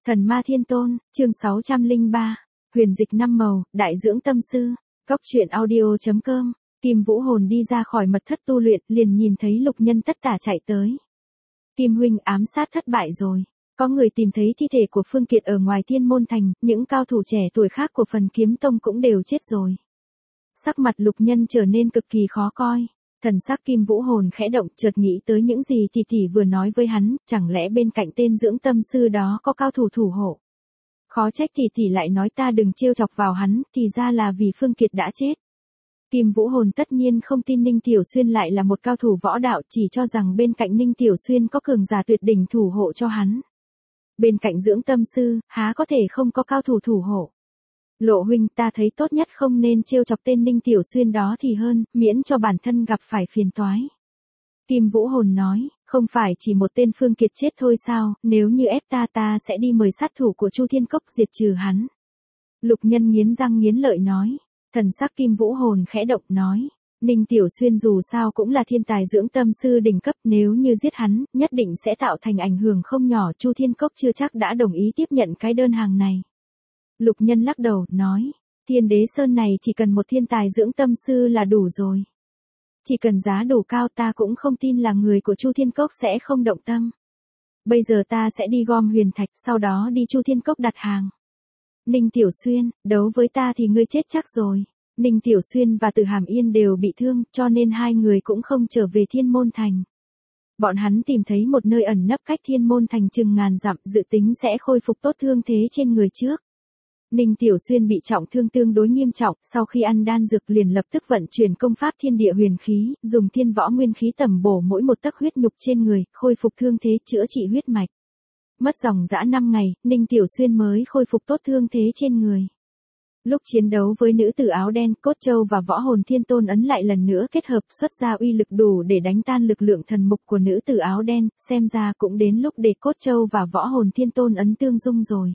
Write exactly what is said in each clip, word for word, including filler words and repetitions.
Thần ma thiên tôn, chương sáu trăm lẻ ba, huyền dịch năm màu, đại dưỡng tâm sư, cóc truyện audio chấm com. Kim Vũ Hồn đi ra khỏi mật thất tu luyện, liền nhìn thấy Lục Nhân tất tả chạy tới. Kim huynh, ám sát thất bại rồi. Có người tìm thấy thi thể của Phương Kiệt ở ngoài Thiên Môn Thành, những cao thủ trẻ tuổi khác của Phần Kiếm Tông cũng đều chết rồi. Sắc mặt Lục Nhân trở nên cực kỳ khó coi. Thần sắc Kim Vũ Hồn khẽ động, chợt nghĩ tới những gì tỷ tỷ vừa nói với hắn, chẳng lẽ bên cạnh tên dưỡng tâm sư đó có cao thủ thủ hộ. Khó trách tỷ tỷ lại nói ta đừng trêu chọc vào hắn, thì ra là vì Phương Kiệt đã chết. Kim Vũ Hồn tất nhiên không tin Ninh Tiểu Xuyên lại là một cao thủ võ đạo, chỉ cho rằng bên cạnh Ninh Tiểu Xuyên có cường giả tuyệt đỉnh thủ hộ cho hắn. Bên cạnh dưỡng tâm sư, há có thể không có cao thủ thủ hộ. Lộ huynh, ta thấy tốt nhất không nên trêu chọc tên Ninh Tiểu Xuyên đó thì hơn, miễn cho bản thân gặp phải phiền toái. Kim Vũ Hồn nói, không phải chỉ một tên Phương Kiệt chết thôi sao, nếu như ép ta ta sẽ đi mời sát thủ của Chu Thiên Cốc diệt trừ hắn. Lục Nhân nghiến răng nghiến lợi nói, thần sắc Kim Vũ Hồn khẽ động nói, Ninh Tiểu Xuyên dù sao cũng là thiên tài dưỡng tâm sư đỉnh cấp, nếu như giết hắn, nhất định sẽ tạo thành ảnh hưởng không nhỏ, Chu Thiên Cốc chưa chắc đã đồng ý tiếp nhận cái đơn hàng này. Lục Nhân lắc đầu, nói, Thiên Đế Sơn này chỉ cần một thiên tài dưỡng tâm sư là đủ rồi. Chỉ cần giá đủ cao ta cũng không tin là người của Chu Thiên Cốc sẽ không động tâm. Bây giờ ta sẽ đi gom huyền thạch, sau đó đi Chu Thiên Cốc đặt hàng. Ninh Tiểu Xuyên, đấu với ta thì ngươi chết chắc rồi. Ninh Tiểu Xuyên và Từ Hàm Yên đều bị thương, cho nên hai người cũng không trở về Thiên Môn Thành. Bọn hắn tìm thấy một nơi ẩn nấp cách Thiên Môn Thành chừng ngàn dặm, dự tính sẽ khôi phục tốt thương thế trên người trước. Ninh Tiểu Xuyên bị trọng thương tương đối nghiêm trọng, sau khi ăn đan dược liền lập tức vận chuyển công pháp thiên địa huyền khí, dùng thiên võ nguyên khí tẩm bổ mỗi một tấc huyết nhục trên người, khôi phục thương thế, chữa trị huyết mạch. Mất dòng dã năm ngày, Ninh Tiểu Xuyên mới khôi phục tốt thương thế trên người. Lúc chiến đấu với nữ tử áo đen, Cốt Châu và Võ Hồn Thiên Tôn ấn lại lần nữa kết hợp xuất ra uy lực đủ để đánh tan lực lượng thần mục của nữ tử áo đen, xem ra cũng đến lúc để Cốt Châu và Võ Hồn Thiên Tôn ấn tương dung rồi.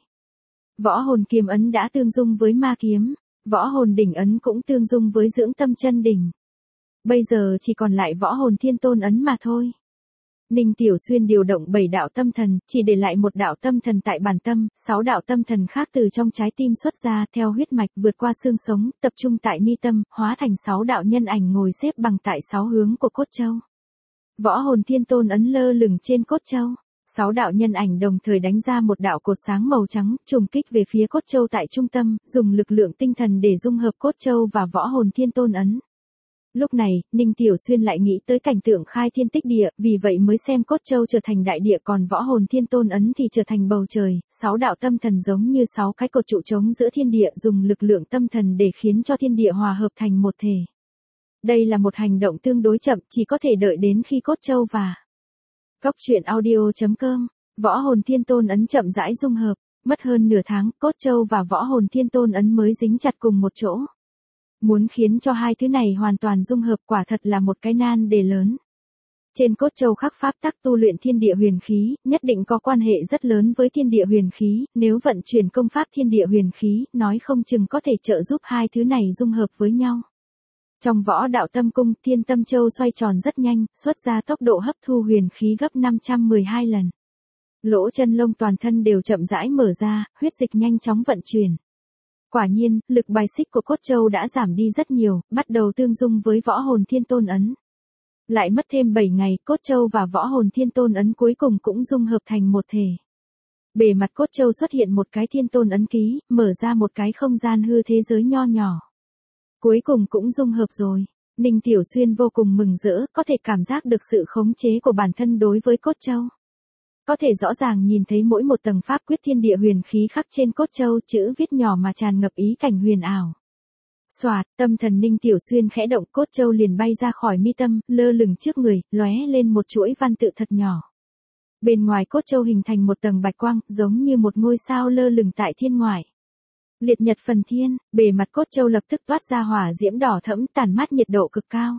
Võ hồn kiếm ấn đã tương dung với ma kiếm, võ hồn đỉnh ấn cũng tương dung với dưỡng tâm chân đỉnh. Bây giờ chỉ còn lại võ hồn thiên tôn ấn mà thôi. Ninh Tiểu Xuyên điều động bảy đạo tâm thần, chỉ để lại một đạo tâm thần tại bản tâm, sáu đạo tâm thần khác từ trong trái tim xuất ra theo huyết mạch vượt qua xương sống, tập trung tại mi tâm, hóa thành sáu đạo nhân ảnh ngồi xếp bằng tại sáu hướng của Cốt Châu. Võ hồn thiên tôn ấn lơ lửng trên Cốt Châu. Sáu đạo nhân ảnh đồng thời đánh ra một đạo cột sáng màu trắng, trùng kích về phía Cốt Châu tại trung tâm, dùng lực lượng tinh thần để dung hợp Cốt Châu và Võ Hồn Thiên Tôn ấn. Lúc này, Ninh Tiểu Xuyên lại nghĩ tới cảnh tượng khai thiên tích địa, vì vậy mới xem Cốt Châu trở thành đại địa, còn Võ Hồn Thiên Tôn ấn thì trở thành bầu trời. Sáu đạo tâm thần giống như sáu cái cột trụ trống giữa thiên địa, dùng lực lượng tâm thần để khiến cho thiên địa hòa hợp thành một thể. Đây là một hành động tương đối chậm, chỉ có thể đợi đến khi Cốt Châu và cóc truyện audio chấm com, Võ Hồn Thiên Tôn ấn chậm rãi dung hợp, mất hơn nửa tháng, Cốt Châu và Võ Hồn Thiên Tôn ấn mới dính chặt cùng một chỗ. Muốn khiến cho hai thứ này hoàn toàn dung hợp quả thật là một cái nan đề lớn. Trên Cốt Châu khắc pháp tắc tu luyện thiên địa huyền khí, nhất định có quan hệ rất lớn với thiên địa huyền khí, nếu vận chuyển công pháp thiên địa huyền khí, nói không chừng có thể trợ giúp hai thứ này dung hợp với nhau. Trong võ đạo tâm cung, Thiên Tâm Châu xoay tròn rất nhanh, xuất ra tốc độ hấp thu huyền khí gấp năm trăm mười hai lần. Lỗ chân lông toàn thân đều chậm rãi mở ra, huyết dịch nhanh chóng vận chuyển. Quả nhiên, lực bài xích của Cốt Châu đã giảm đi rất nhiều, bắt đầu tương dung với Võ Hồn Thiên Tôn ấn. Lại mất thêm bảy ngày, Cốt Châu và Võ Hồn Thiên Tôn ấn cuối cùng cũng dung hợp thành một thể. Bề mặt Cốt Châu xuất hiện một cái Thiên Tôn ấn ký, mở ra một cái không gian hư thế giới nho nhỏ. Cuối cùng cũng dung hợp rồi. Ninh Tiểu Xuyên vô cùng mừng rỡ, có thể cảm giác được sự khống chế của bản thân đối với Cốt Châu. Có thể rõ ràng nhìn thấy mỗi một tầng pháp quyết thiên địa huyền khí khắc trên Cốt Châu, chữ viết nhỏ mà tràn ngập ý cảnh huyền ảo. Soạt, tâm thần Ninh Tiểu Xuyên khẽ động, Cốt Châu liền bay ra khỏi mi tâm, lơ lửng trước người, lóe lên một chuỗi văn tự thật nhỏ. Bên ngoài Cốt Châu hình thành một tầng bạch quang, giống như một ngôi sao lơ lửng tại thiên ngoại. Liệt nhật phần thiên, bề mặt Cốt Châu lập tức toát ra hỏa diễm đỏ thẫm, tản mát nhiệt độ cực cao.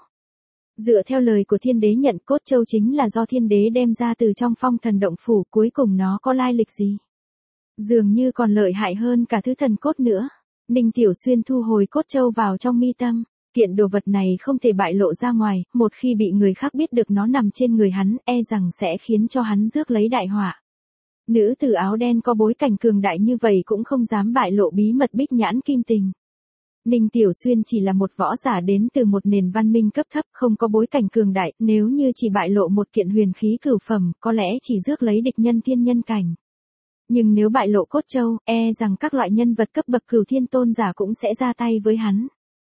Dựa theo lời của Thiên Đế nhận, Cốt Châu chính là do Thiên Đế đem ra từ trong Phong Thần Động Phủ, cuối cùng nó có lai lịch gì? Dường như còn lợi hại hơn cả thứ thần cốt nữa. Ninh Tiểu Xuyên thu hồi Cốt Châu vào trong mi tâm. Kiện đồ vật này không thể bại lộ ra ngoài, một khi bị người khác biết được nó nằm trên người hắn, e rằng sẽ khiến cho hắn rước lấy đại họa. Nữ tử áo đen có bối cảnh cường đại như vậy cũng không dám bại lộ bí mật bích nhãn kim tình. Ninh Tiểu Xuyên chỉ là một võ giả đến từ một nền văn minh cấp thấp, không có bối cảnh cường đại, nếu như chỉ bại lộ một kiện huyền khí cửu phẩm, có lẽ chỉ rước lấy địch nhân thiên nhân cảnh. Nhưng nếu bại lộ cốt châu, e rằng các loại nhân vật cấp bậc cửu thiên tôn giả cũng sẽ ra tay với hắn.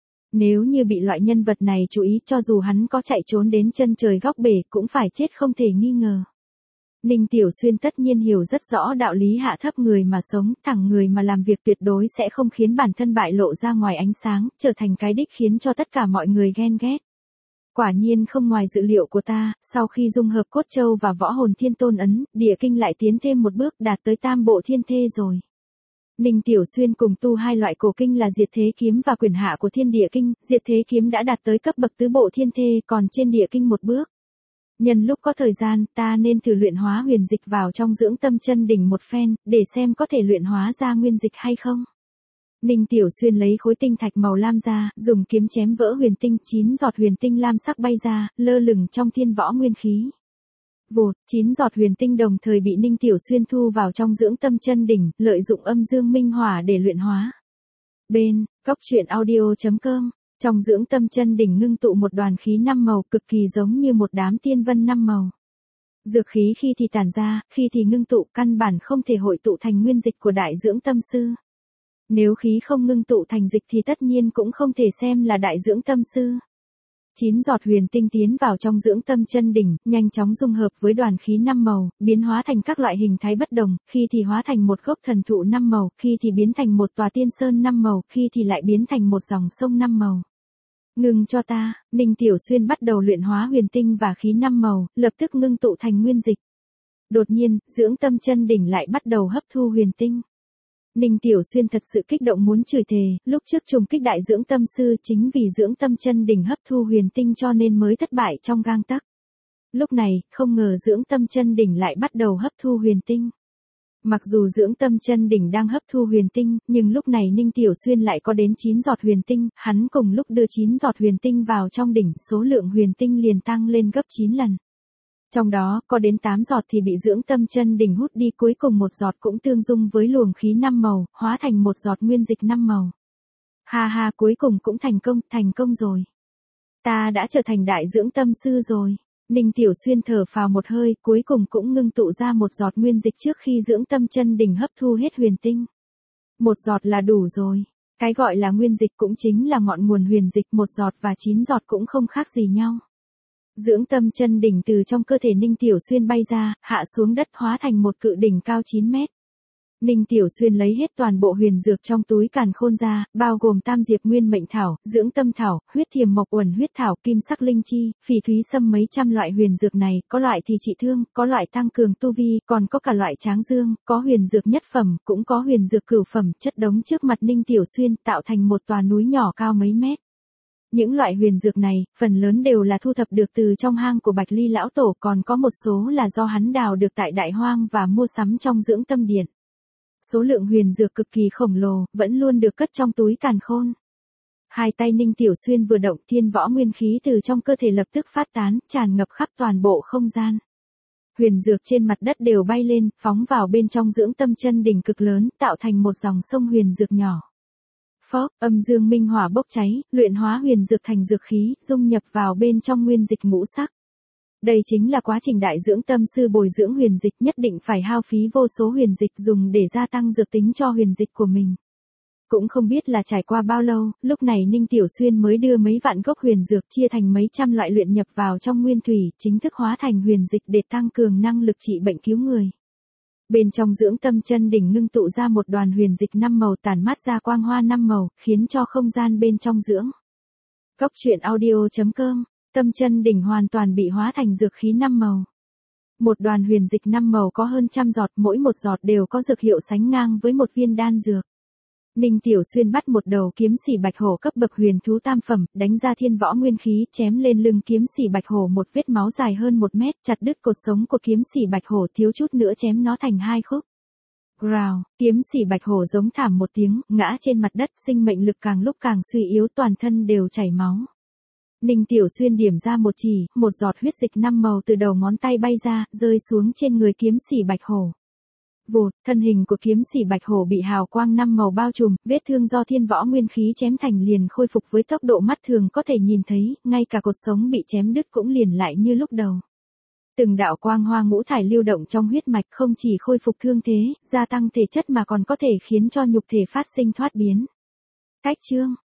Nếu như bị loại nhân vật này chú ý, cho dù hắn có chạy trốn đến chân trời góc bể cũng phải chết không thể nghi ngờ. Ninh Tiểu Xuyên tất nhiên hiểu rất rõ đạo lý hạ thấp người mà sống, thẳng người mà làm việc tuyệt đối sẽ không khiến bản thân bại lộ ra ngoài ánh sáng, trở thành cái đích khiến cho tất cả mọi người ghen ghét. Quả nhiên không ngoài dự liệu của ta, sau khi dung hợp cốt châu và võ hồn thiên tôn ấn, địa kinh lại tiến thêm một bước đạt tới tam bộ thiên thê rồi. Ninh Tiểu Xuyên cùng tu hai loại cổ kinh là diệt thế kiếm và quyền hạ của thiên địa kinh, diệt thế kiếm đã đạt tới cấp bậc tứ bộ thiên thê, còn trên địa kinh một bước. Nhân lúc có thời gian, ta nên thử luyện hóa huyền dịch vào trong dưỡng tâm chân đỉnh một phen, để xem có thể luyện hóa ra nguyên dịch hay không. Ninh Tiểu Xuyên lấy khối tinh thạch màu lam ra, dùng kiếm chém vỡ huyền tinh, chín giọt huyền tinh lam sắc bay ra, lơ lửng trong thiên võ nguyên khí. Vụt, chín giọt huyền tinh đồng thời bị Ninh Tiểu Xuyên thu vào trong dưỡng tâm chân đỉnh, lợi dụng âm dương minh hỏa để luyện hóa. Bên, góc truyện audio chấm com, trong dưỡng tâm chân đỉnh ngưng tụ một đoàn khí năm màu cực kỳ giống như một đám tiên vân năm màu. Dược khí khi thì tản ra, khi thì ngưng tụ, căn bản không thể hội tụ thành nguyên dịch của đại dưỡng tâm sư. Nếu khí không ngưng tụ thành dịch thì tất nhiên cũng không thể xem là đại dưỡng tâm sư. Chín giọt huyền tinh tiến vào trong dưỡng tâm chân đỉnh, nhanh chóng dung hợp với đoàn khí năm màu, biến hóa thành các loại hình thái bất đồng, khi thì hóa thành một gốc thần thụ năm màu, khi thì biến thành một tòa tiên sơn năm màu, khi thì lại biến thành một dòng sông năm màu. Ngừng cho ta, Ninh Tiểu Xuyên bắt đầu luyện hóa huyền tinh và khí năm màu, lập tức ngưng tụ thành nguyên dịch. Đột nhiên, dưỡng tâm chân đỉnh lại bắt đầu hấp thu huyền tinh. Ninh Tiểu Xuyên thật sự kích động muốn chửi thề, lúc trước trùng kích đại dưỡng tâm sư chính vì dưỡng tâm chân đỉnh hấp thu huyền tinh cho nên mới thất bại trong gang tấc. Lúc này, không ngờ dưỡng tâm chân đỉnh lại bắt đầu hấp thu huyền tinh. Mặc dù dưỡng tâm chân đỉnh đang hấp thu huyền tinh, nhưng lúc này Ninh Tiểu Xuyên lại có đến chín giọt huyền tinh, hắn cùng lúc đưa chín giọt huyền tinh vào trong đỉnh, số lượng huyền tinh liền tăng lên gấp chín lần. Trong đó, có đến tám giọt thì bị dưỡng tâm chân đỉnh hút đi, cuối cùng một giọt cũng tương dung với luồng khí năm màu, hóa thành một giọt nguyên dịch năm màu. Ha ha, cuối cùng cũng thành công, thành công rồi. Ta đã trở thành đại dưỡng tâm sư rồi. Ninh Tiểu Xuyên thở phào một hơi, cuối cùng cũng ngưng tụ ra một giọt nguyên dịch trước khi dưỡng tâm chân đỉnh hấp thu hết huyền tinh. Một giọt là đủ rồi. Cái gọi là nguyên dịch cũng chính là ngọn nguồn huyền dịch, một giọt và chín giọt cũng không khác gì nhau. Dưỡng tâm chân đỉnh từ trong cơ thể Ninh Tiểu Xuyên bay ra, hạ xuống đất hóa thành một cự đỉnh cao chín mét. Ninh Tiểu Xuyên lấy hết toàn bộ huyền dược trong túi càn khôn ra, bao gồm tam diệp nguyên mệnh thảo, dưỡng tâm thảo, huyết thiềm mộc uẩn huyết thảo, kim sắc linh chi, phỉ thúy sâm, mấy trăm loại huyền dược này, có loại thì trị thương, có loại tăng cường tu vi, còn có cả loại tráng dương, có huyền dược nhất phẩm, cũng có huyền dược cửu phẩm, chất đống trước mặt Ninh Tiểu Xuyên, tạo thành một tòa núi nhỏ cao mấy mét. Những loại huyền dược này, phần lớn đều là thu thập được từ trong hang của Bạch Ly lão tổ, còn có một số là do hắn đào được tại Đại Hoang và mua sắm trong dưỡng tâm điện. Số lượng huyền dược cực kỳ khổng lồ, vẫn luôn được cất trong túi càn khôn. Hai tay Ninh Tiểu Xuyên vừa động, thiên võ nguyên khí từ trong cơ thể lập tức phát tán, tràn ngập khắp toàn bộ không gian. Huyền dược trên mặt đất đều bay lên, phóng vào bên trong dưỡng tâm chân đỉnh cực lớn, tạo thành một dòng sông huyền dược nhỏ. Phốc, âm dương minh hỏa bốc cháy, luyện hóa huyền dược thành dược khí, dung nhập vào bên trong nguyên dịch ngũ sắc. Đây chính là quá trình đại dưỡng tâm sư bồi dưỡng huyền dịch, nhất định phải hao phí vô số huyền dịch dùng để gia tăng dược tính cho huyền dịch của mình. Cũng không biết là trải qua bao lâu, lúc này Ninh Tiểu Xuyên mới đưa mấy vạn gốc huyền dược chia thành mấy trăm loại luyện nhập vào trong nguyên thủy, chính thức hóa thành huyền dịch để tăng cường năng lực trị bệnh cứu người. Bên trong dưỡng tâm chân đỉnh ngưng tụ ra một đoàn huyền dịch năm màu tản mát ra quang hoa năm màu, khiến cho không gian bên trong dưỡng. Góc truyện audio chấm com, tâm chân đỉnh hoàn toàn bị hóa thành dược khí năm màu. Một đoàn huyền dịch năm màu có hơn trăm giọt, mỗi một giọt đều có dược hiệu sánh ngang với một viên đan dược. Ninh Tiểu Xuyên bắt một đầu kiếm sĩ bạch hổ cấp bậc huyền thú tam phẩm, đánh ra thiên võ nguyên khí, chém lên lưng kiếm sĩ bạch hổ một vết máu dài hơn một mét, chặt đứt cột sống của kiếm sĩ bạch hổ, thiếu chút nữa chém nó thành hai khúc. Growl, kiếm sĩ bạch hổ giống thảm một tiếng, ngã trên mặt đất, sinh mệnh lực càng lúc càng suy yếu, toàn thân đều chảy máu. Ninh Tiểu Xuyên điểm ra một chỉ, một giọt huyết dịch năm màu từ đầu ngón tay bay ra, rơi xuống trên người kiếm sĩ bạch hổ. vụt, thân hình của kiếm sĩ bạch hổ bị hào quang năm màu bao trùm, vết thương do thiên võ nguyên khí chém thành liền khôi phục với tốc độ mắt thường có thể nhìn thấy, ngay cả cột sống bị chém đứt cũng liền lại như lúc đầu. Từng đạo quang hoa ngũ thải lưu động trong huyết mạch không chỉ khôi phục thương thế, gia tăng thể chất mà còn có thể khiến cho nhục thể phát sinh thoát biến. Cách chương